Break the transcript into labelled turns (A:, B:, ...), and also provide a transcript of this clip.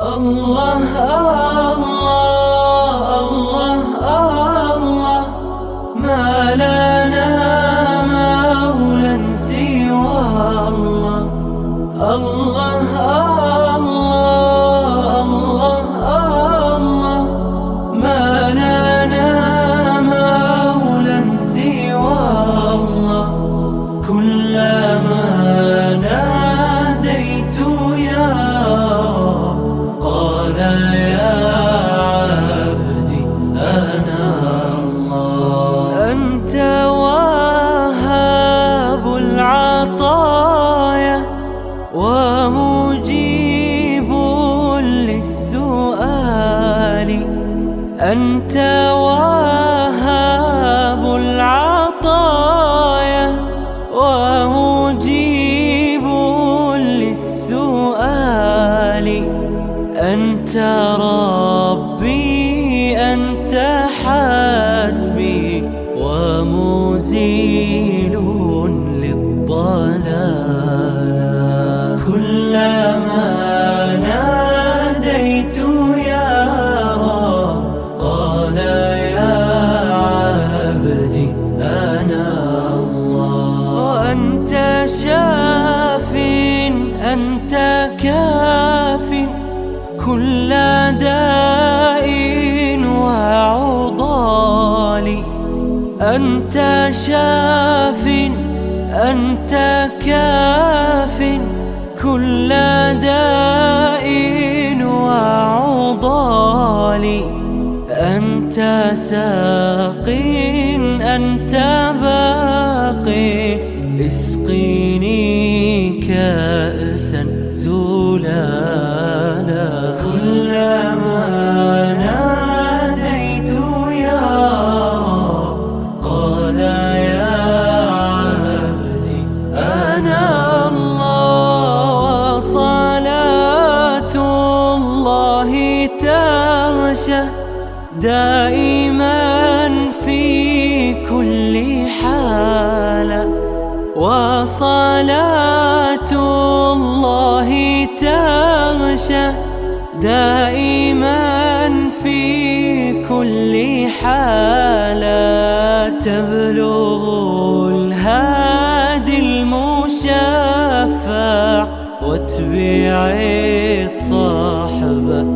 A: الله الله الله الله، ما لنا مولى سوى الله. الله الله الله، ما لنا مولى سوى الله. كلما ناديت يا رب قال يا عبدي أنا الله. أنت وهاب العطايا ومجيب للسؤال. أنت وهاب العطايا ومجيب للسؤال. أنت ربي أنت حسبي ومزيل للضلال. كلما ناديت يا رب قال يا عبدي أنا الله. وأنت شاف أنت كاف كل داء وعضال. أنت شاف أنت كاف كل داء وعضال. أنت ساق أنت باق اسقيني كأسا زلالا. كلما ناديت يا رب قال يا عبدي أنا الله. صلاة الله تغشى دائما في كل حالة. وصلاة الله تغشى دائما في كل حالة. تبلغ الهادي المشفع واتبع الصحبة